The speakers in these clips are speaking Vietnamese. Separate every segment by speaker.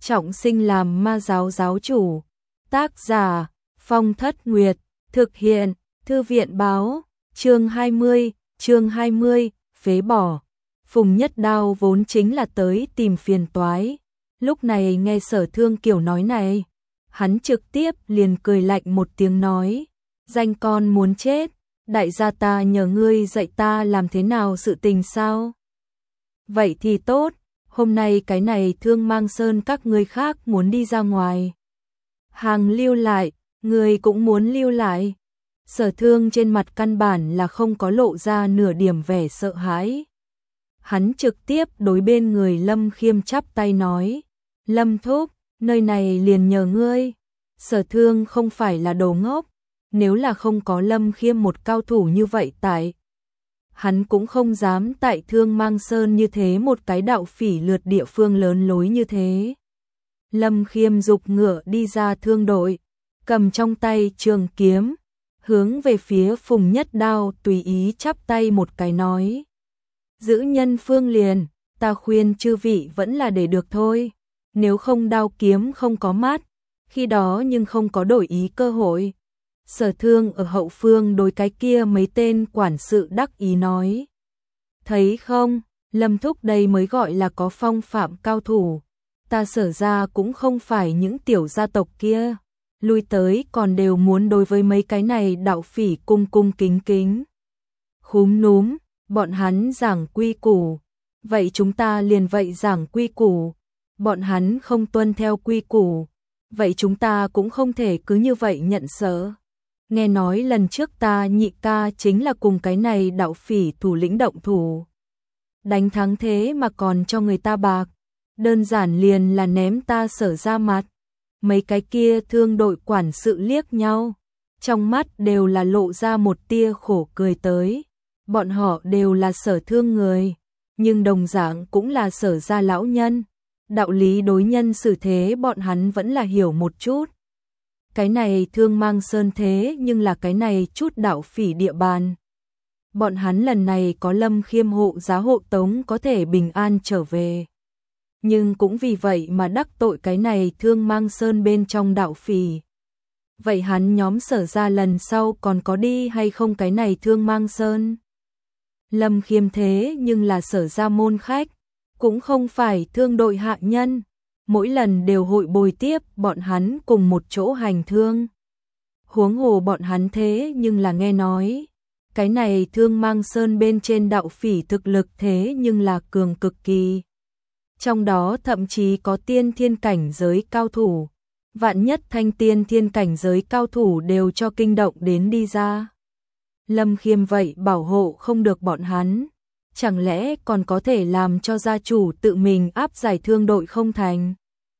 Speaker 1: trọng sinh làm ma giáo giáo chủ. Tác giả Phong Thất Nguyệt, thực hiện Thư viện báo. Chương 20, phế bỏ. Phùng Nhất Đao vốn chính là tới tìm phiền toái, lúc này nghe Sở Thương kiểu nói này, hắn trực tiếp liền cười lạnh một tiếng nói: danh con muốn chết, đại gia ta nhờ ngươi dạy ta làm thế nào sự tình sao? Vậy thì tốt, hôm nay cái này Thương Mang Sơn các ngươi khác muốn đi ra ngoài, hàng lưu lại, ngươi cũng muốn lưu lại. Sở Thương trên mặt căn bản là không có lộ ra nửa điểm vẻ sợ hãi. Hắn trực tiếp đối bên người Lâm Khiêm chắp tay nói: Lâm thúc, nơi này liền nhờ ngươi. Sở Thương không phải là đồ ngốc, nếu là không có Lâm Khiêm một cao thủ như vậy tại, hắn cũng không dám tại Thương Mang Sơn như thế một cái đạo phỉ lượt địa phương lớn lối như thế. Lâm Khiêm dục ngựa đi ra thương đội, cầm trong tay trường kiếm, hướng về phía Phùng Nhất Đao tùy ý chắp tay một cái nói: giữ nhân phương liền, ta khuyên chư vị vẫn là để được thôi, nếu không đao kiếm không có mắt, khi đó nhưng không có đổi ý cơ hội. Sở Thương ở hậu phương đối cái kia mấy tên quản sự đắc ý nói: thấy không, Lâm thúc đây mới gọi là có phong phạm cao thủ, ta Sở ra cũng không phải những tiểu gia tộc kia, lui tới còn đều muốn đối với mấy cái này đạo phỉ cung cung kính kính. Khúm núm, bọn hắn giảng quy củ, vậy chúng ta liền vậy giảng quy củ, bọn hắn không tuân theo quy củ, vậy chúng ta cũng không thể cứ như vậy nhận sợ. Nghe nói lần trước ta nhị ca chính là cùng cái này đạo phỉ thủ lĩnh động thủ, đánh thắng thế mà còn cho người ta bạc, đơn giản liền là ném ta Sở ra mặt. Mấy cái kia thương đội quản sự liếc nhau, trong mắt đều là lộ ra một tia khổ cười tới. Bọn họ đều là Sở Thương người, nhưng đồng dạng cũng là Sở gia lão nhân, đạo lý đối nhân xử thế bọn hắn vẫn là hiểu một chút. Cái này Thương Mang Sơn thế nhưng là cái này chút đạo phỉ địa bàn. Bọn hắn lần này có Lâm Khiêm hộ giá hộ tống có thể bình an trở về, nhưng cũng vì vậy mà đắc tội cái này Thương Mang Sơn bên trong đạo phỉ. Vậy hắn nhóm Sở ra lần sau còn có đi hay không cái này Thương Mang Sơn? Lâm Khiêm thế nhưng là Sở ra môn khách, cũng không phải thương đội hạ nhân, mỗi lần đều hội bồi tiếp bọn hắn cùng một chỗ hành thương. Huống hồ bọn hắn thế nhưng là nghe nói, cái này Thương Mang Sơn bên trên đạo phỉ thực lực thế nhưng là cường cực kỳ. Trong đó thậm chí có tiên thiên cảnh giới cao thủ, vạn nhất thanh tiên thiên cảnh giới cao thủ đều cho kinh động đến đi ra. Lâm Khiêm vậy bảo hộ không được bọn hắn, chẳng lẽ còn có thể làm cho gia chủ tự mình áp giải thương đội không thành?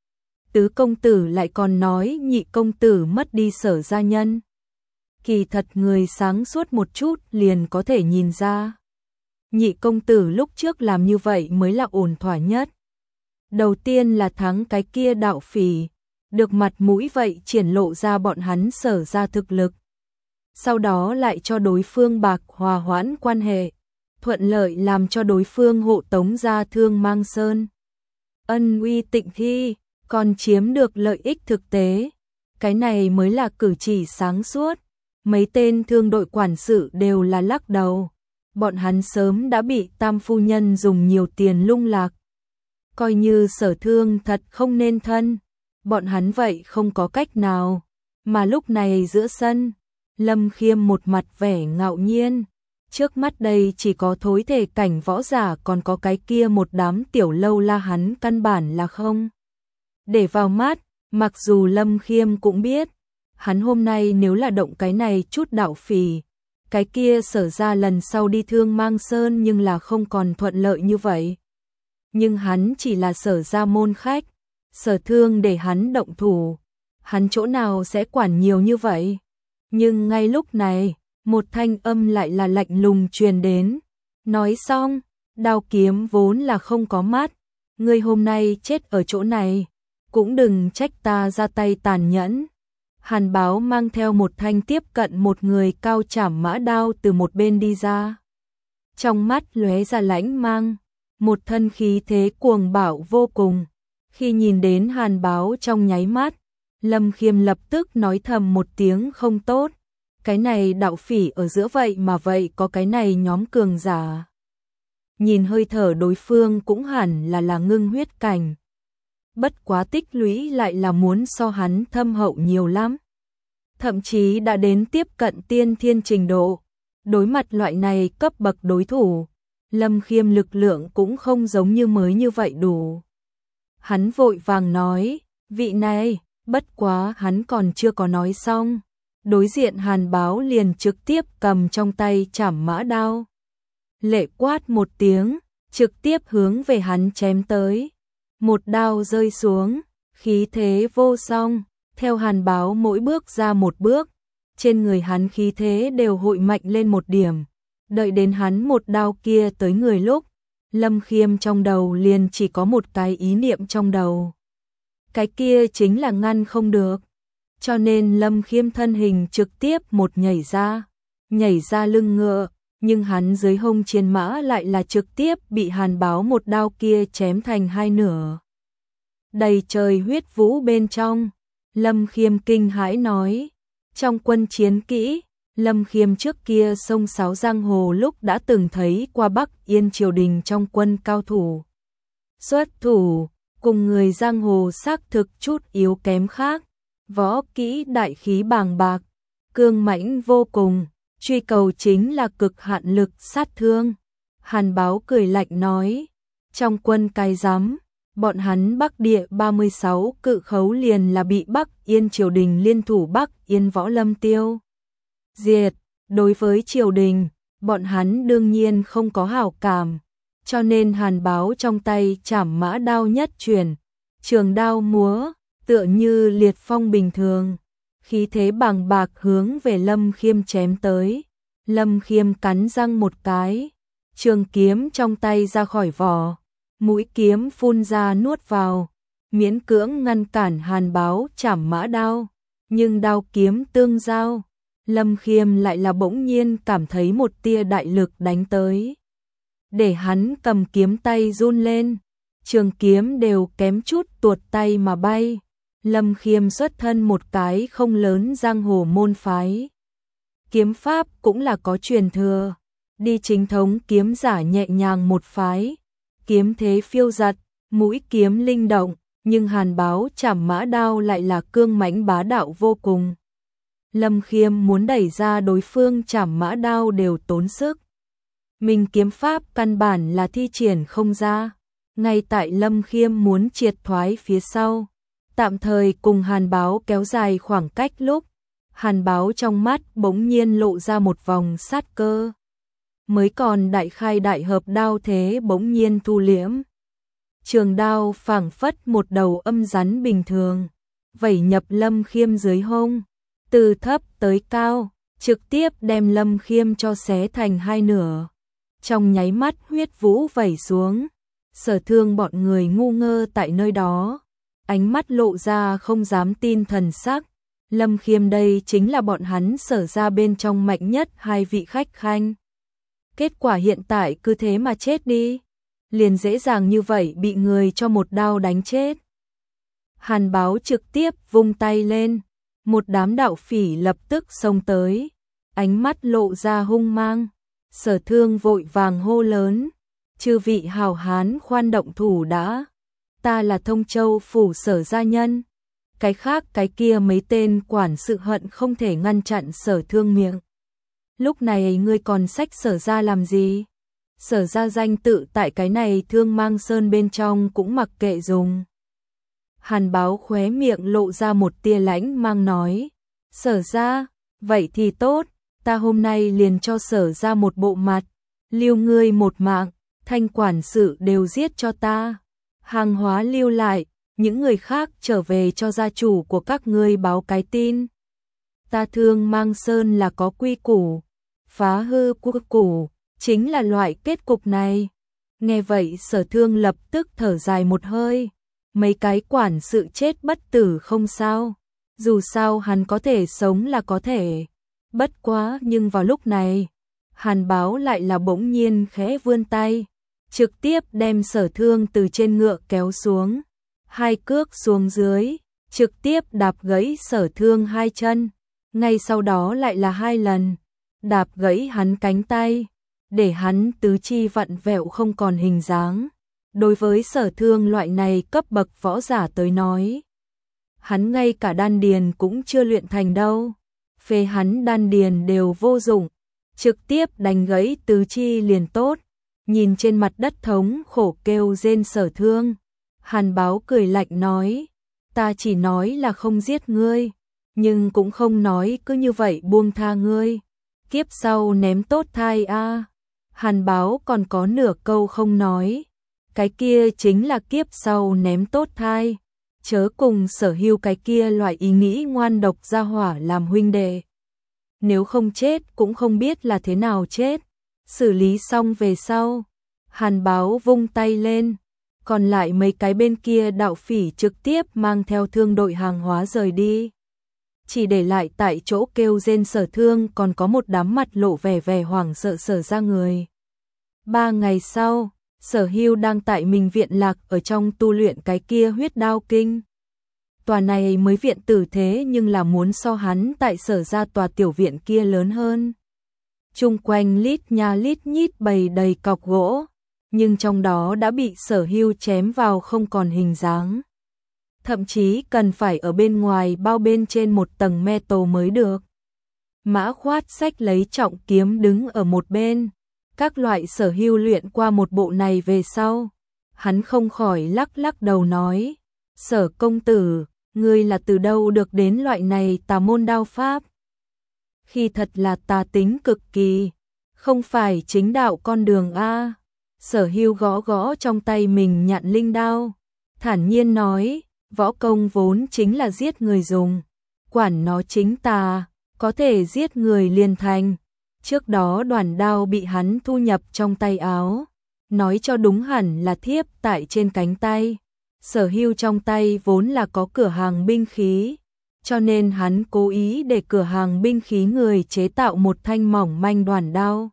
Speaker 1: Tứ công tử lại còn nói nhị công tử mất đi Sở gia nhân. Kỳ thật người sáng suốt một chút liền có thể nhìn ra, nhị công tử lúc trước làm như vậy mới là ổn thỏa nhất. Đầu tiên là thắng cái kia đạo phỉ, được mặt mũi vậy triển lộ ra bọn hắn Sở ra thực lực. Sau đó lại cho đối phương bạc hòa hoãn quan hệ, thuận lợi làm cho đối phương hộ tống ra Thương Mang Sơn. Ân uy tịnh thi, còn chiếm được lợi ích thực tế. Cái này mới là cử chỉ sáng suốt. Mấy tên thương đội quản sự đều là lắc đầu. Bọn hắn sớm đã bị Tam phu nhân dùng nhiều tiền lung lạc. Coi như Sở Thương thật không nên thân, bọn hắn vậy không có cách nào. Mà lúc này giữa sân, Lâm Khiêm một mặt vẻ ngạo nhiên. Trước mắt đây chỉ có thối thể cảnh võ giả, còn có cái kia một đám tiểu lâu la hắn căn bản là không để vào mắt. Mặc dù Lâm Khiêm cũng biết, hắn hôm nay nếu là động cái này chút đạo phỉ, cái kia Sở ra lần sau đi Thương Mang Sơn nhưng là không còn thuận lợi như vậy. Nhưng hắn chỉ là Sở ra môn khách, Sở Thương để hắn động thủ, hắn chỗ nào sẽ quản nhiều như vậy. Nhưng ngay lúc này, một thanh âm lại là lạnh lùng truyền đến. Nói xong, đao kiếm vốn là không có mắt, ngươi hôm nay chết ở chỗ này, cũng đừng trách ta ra tay tàn nhẫn. Hàn Báo mang theo một thanh tiếp cận một người cao trảm mã đao từ một bên đi ra. Trong mắt lóe ra lãnh mang, một thân khí thế cuồng bạo vô cùng. Khi nhìn đến Hàn Báo trong nháy mắt, Lâm Khiêm lập tức nói thầm một tiếng không tốt. Cái này đạo phỉ ở giữa vậy mà vậy có cái này nhóm cường giả. Nhìn hơi thở đối phương cũng hẳn là ngưng huyết cảnh. Bất quá tích lũy lại là muốn so hắn thâm hậu nhiều lắm. Thậm chí đã đến tiếp cận tiên thiên trình độ. Đối mặt loại này cấp bậc đối thủ, Lâm Khiêm lực lượng cũng không giống như mới như vậy đủ. Hắn vội vàng nói, vị này, bất quá hắn còn chưa có nói xong. Đối diện Hàn Báo liền trực tiếp cầm trong tay trảm mã đao. Lệ quát một tiếng, trực tiếp hướng về hắn chém tới. Một đao rơi xuống, khí thế vô song, theo Hàn Báo mỗi bước ra một bước, trên người hắn khí thế đều hội mạnh lên một điểm. Đợi đến hắn một đao kia tới người lúc, Lâm Khiêm trong đầu liền chỉ có một cái ý niệm trong đầu. Cái kia chính là ngăn không được. Cho nên Lâm Khiêm thân hình trực tiếp một nhảy ra lưng ngựa, nhưng hắn dưới hông chiến mã lại là trực tiếp bị Hàn Báo một đao kia chém thành hai nửa. Đầy trời huyết vũ bên trong, Lâm Khiêm kinh hãi nói, trong quân chiến kỹ, Lâm Khiêm trước kia sông Sáo giang hồ lúc đã từng thấy qua Bắc Yên triều đình trong quân cao thủ. Xuất thủ, cùng người giang hồ xác thực chút yếu kém khác, võ kỹ đại khí bàng bạc, cương mãnh vô cùng, truy cầu chính là cực hạn lực sát thương. Hàn Báo cười lạnh nói, trong quân cái rắm, bọn hắn Bắc địa 36 cự khấu liền là bị Bắc Yên triều đình liên thủ Bắc Yên võ lâm tiêu diệt. Đối với triều đình, bọn hắn đương nhiên không có hảo cảm, cho nên Hàn Báo trong tay trảm mã đao nhất chuyển, trường đao múa, tựa như liệt phong bình thường, khí thế bàng bạc hướng về Lâm Khiêm chém tới. Lâm Khiêm cắn răng một cái, trường kiếm trong tay ra khỏi vỏ, mũi kiếm phun ra nuốt vào, miễn cưỡng ngăn cản Hàn Báo trảm mã đao, nhưng đao kiếm tương giao, Lâm Khiêm lại là bỗng nhiên cảm thấy một tia đại lực đánh tới. Để hắn cầm kiếm tay run lên, trường kiếm đều kém chút tuột tay mà bay. Lâm Khiêm xuất thân một cái không lớn giang hồ môn phái. Kiếm pháp cũng là có truyền thừa, đi chính thống kiếm giả nhẹ nhàng một phái. Kiếm thế phiêu giật, mũi kiếm linh động, nhưng Hàn Báo trảm mã đao lại là cương mãnh bá đạo vô cùng. Lâm Khiêm muốn đẩy ra đối phương trảm mã đao đều tốn sức. Mình kiếm pháp căn bản là thi triển không ra. Ngay tại Lâm Khiêm muốn triệt thoái phía sau, tạm thời cùng Hàn Báo kéo dài khoảng cách lúc, Hàn Báo trong mắt bỗng nhiên lộ ra một vòng sát cơ. Mới còn đại khai đại hợp đao thế bỗng nhiên thu liễm. Trường đao phảng phất một đầu âm rắn bình thường, vẩy nhập Lâm Khiêm dưới hông, từ thấp tới cao, trực tiếp đem Lâm Khiêm cho xé thành hai nửa. Trong nháy mắt huyết vũ vẩy xuống, Sở Thương bọn người ngu ngơ tại nơi đó, ánh mắt lộ ra không dám tin thần sắc. Lâm Khiêm đây chính là bọn hắn Sở ra bên trong mạnh nhất hai vị khách khanh. Kết quả hiện tại cứ thế mà chết đi, liền dễ dàng như vậy bị người cho một đao đánh chết. Hàn Báo trực tiếp vung tay lên, một đám đạo phỉ lập tức xông tới, ánh mắt lộ ra hung mang. Sở Thương vội vàng hô lớn, chư vị hào hán khoan động thủ đã, ta là Thông Châu phủ Sở gia nhân. Cái khác cái kia mấy tên quản sự hận không thể ngăn chặn Sở Thương miệng. Lúc này ngươi còn xách Sở ra làm gì? Sở ra danh tự tại cái này Thương Mang Sơn bên trong cũng mặc kệ dùng. Hàn Báo khóe miệng lộ ra một tia lãnh mang nói, Sở ra, vậy thì tốt, ta hôm nay liền cho Sở ra một bộ mặt, lưu ngươi một mạng, thanh quản sự đều giết cho ta, hàng hóa lưu lại, những người khác trở về cho gia chủ của các ngươi báo cái tin. Ta Thương Mang Sơn là có quy củ, phá hư quy củ, chính là loại kết cục này. Nghe vậy Sở Thương lập tức thở dài một hơi, mấy cái quản sự chết bất tử không sao, dù sao hắn có thể sống là có thể. Bất quá nhưng vào lúc này, Hàn Báo lại là bỗng nhiên khẽ vươn tay, trực tiếp đem Sở Thương từ trên ngựa kéo xuống. hai cước xuống dưới, trực tiếp đạp gãy Sở Thương hai chân, ngay sau đó lại là hai lần, đạp gãy hắn cánh tay, để hắn tứ chi vặn vẹo không còn hình dáng. Đối với Sở Thương loại này cấp bậc võ giả tới nói, hắn ngay cả đan điền cũng chưa luyện thành đâu, phế hắn đan điền đều vô dụng, trực tiếp đánh gãy tứ chi liền tốt. Nhìn trên mặt đất thống khổ kêu rên Sở Thương, Hàn Báo cười lạnh nói, ta chỉ nói là không giết ngươi, nhưng cũng không nói cứ như vậy buông tha ngươi, kiếp sau ném tốt thai a. Hàn Báo còn có nửa câu không nói, cái kia chính là kiếp sau ném tốt thai, chớ cùng Sở Hưu cái kia loại ý nghĩ ngoan độc ra hỏa làm huynh đệ. Nếu không chết cũng không biết là thế nào chết. Xử lý xong về sau, Hàn Báo vung tay lên, còn lại mấy cái bên kia đạo phỉ trực tiếp mang theo thương đội hàng hóa rời đi. Chỉ để lại tại chỗ kêu rên Sở Thương còn có một đám mặt lộ vẻ vẻ hoảng sợ Sở ra người. 3 ngày sau, Sở Hưu đang tại mình viện lạc ở trong tu luyện cái kia huyết đao kinh. Tòa này mới viện tử thế nhưng là muốn so hắn tại Sở ra tòa tiểu viện kia lớn hơn. Chung quanh lít nha lít nhít bày đầy cọc gỗ, nhưng trong đó đã bị Sở Hưu chém vào không còn hình dáng. Thậm chí cần phải ở bên ngoài bao bên trên một tầng metal mới được. Mã Khoát xách lấy trọng kiếm đứng ở một bên. Các loại Sở Hưu luyện qua một bộ này về sau, hắn không khỏi lắc lắc đầu nói, Sở công tử, ngươi là từ đâu được đến loại này tà môn đao pháp? Khi thật là tà tính cực kỳ, không phải chính đạo con đường a. Sở Hưu gõ gõ trong tay mình nhạn linh đao, thản nhiên nói, võ công vốn chính là giết người dùng, quản nó chính tà, có thể giết người liền thành. Trước đó đoàn đao bị hắn thu nhập trong tay áo, nói cho đúng hẳn là thiếp tại trên cánh tay. Sở Hưu trong tay vốn là có cửa hàng binh khí, cho nên hắn cố ý để cửa hàng binh khí người chế tạo một thanh mỏng manh đoàn đao.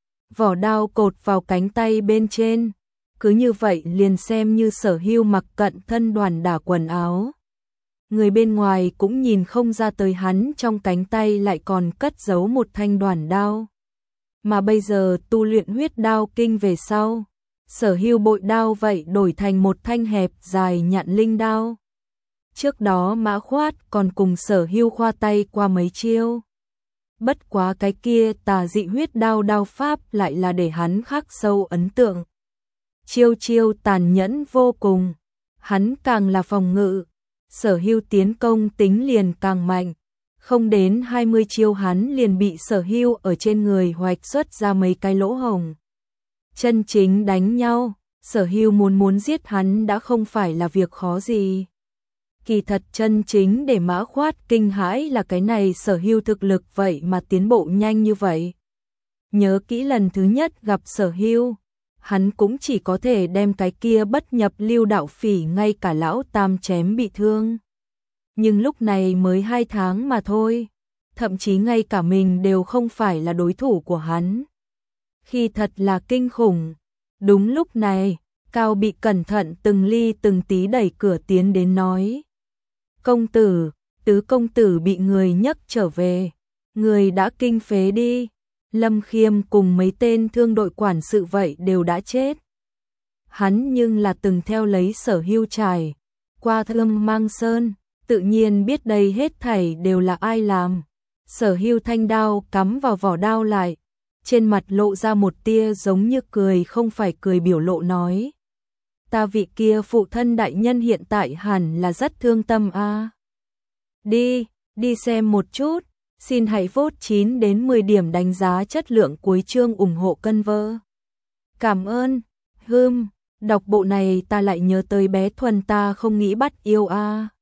Speaker 1: Vỏ đao cột vào cánh tay bên trên, cứ như vậy liền xem như Sở Hưu mặc cận thân đoàn đả quần áo. Người bên ngoài cũng nhìn không ra tới hắn trong cánh tay lại còn cất giấu một thanh đoàn đao. Mà bây giờ tu luyện huyết đao kinh về sau, Sở Hưu bội đao vậy đổi thành một thanh hẹp dài nhạn linh đao. Trước đó Mã Khoát còn cùng Sở Hưu khoa tay qua mấy chiêu. Bất quá cái kia tà dị huyết đao đao pháp lại là để hắn khắc sâu ấn tượng. Chiêu chiêu tàn nhẫn vô cùng, hắn càng là phòng ngự, Sở Hưu tiến công tính liền càng mạnh. Không đến 20 chiêu hắn liền bị Sở Hưu ở trên người hoạch xuất ra mấy cái lỗ hổng. Chân chính đánh nhau, Sở Hưu muốn giết hắn đã không phải là việc khó gì. Kỳ thật chân chính để Mã Khoát kinh hãi là cái này Sở Hưu thực lực vậy mà tiến bộ nhanh như vậy. Nhớ kỹ lần thứ nhất gặp Sở Hưu, hắn cũng chỉ có thể đem cái kia bất nhập lưu đạo phỉ ngay cả lão tam chém bị thương. Nhưng lúc này mới 2 tháng mà thôi, thậm chí ngay cả mình đều không phải là đối thủ của hắn. Khi thật là kinh khủng. Đúng lúc này, Cao Bị cẩn thận từng ly từng tí đẩy cửa tiến đến nói. Công tử, tứ công tử bị người nhấc trở về, người đã kinh phế đi. Lâm Khiêm cùng mấy tên thương đội quản sự vậy đều đã chết. Hắn nhưng là từng theo lấy Sở Hưu trải qua Thâm Mang Sơn, tự nhiên biết đây hết thảy đều là ai làm. Sở Hưu thanh đao cắm vào vỏ đao lại, trên mặt lộ ra một tia giống như cười không phải cười biểu lộ nói. Ta vị kia phụ thân đại nhân hiện tại hẳn là rất thương tâm a. Đi xem một chút, xin hãy vote 9 đến 10 điểm đánh giá chất lượng cuối chương ủng hộ cân vơ. Cảm ơn. Đọc bộ này ta lại nhớ tới bé Thuần ta không nghĩ bắt yêu a.